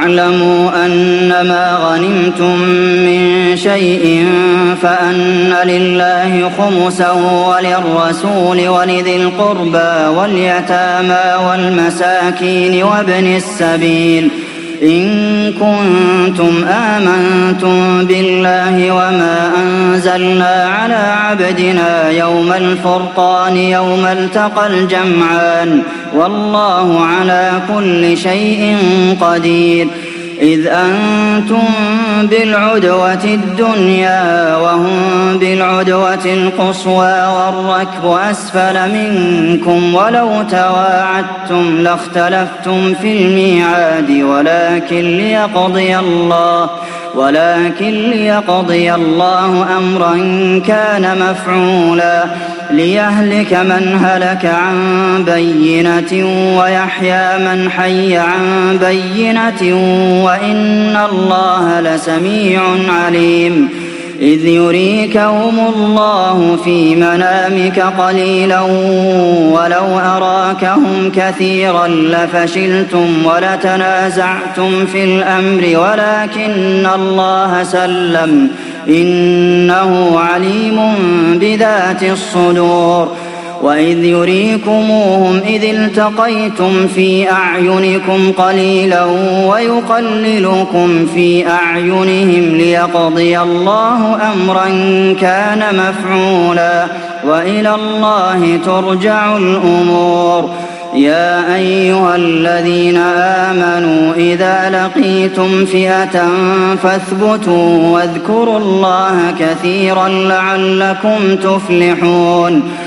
واعلموا أنما غنمتم من شيء فأن لله خمسه وللرسول ولذي القربى واليتامى والمساكين وابن السبيل إن كنتم آمنتم بالله وما أنزلنا على عبدنا يوم الفرقان يوم التقى الجمعان والله على كل شيء قدير إذ أنتم بالعدوة الدنيا وهم بالعدوة القصوى والركب أسفل منكم ولو تواعدتم لاختلفتم في الميعاد ولكن ليقضي الله أمرا كان مفعولا ليهلك من هلك عن بينة ويحيى من حي عن بينة وإن الله لسميع عليم إذ يريكهم الله في منامك قليلا ولو أراكهم كثيرا لفشلتم ولتنازعتم في الأمر ولكن الله سلم إنه عليم بذات الصدور وإذ يريكموهم إذ التقيتم في أعينكم قليلا ويقللكم في أعينهم ليقضي الله أمرا كان مفعولا وإلى الله ترجع الأمور يا أيها الذين آمنوا إذا لقيتم فئة فاثبتوا واذكروا الله كثيرا لعلكم تفلحون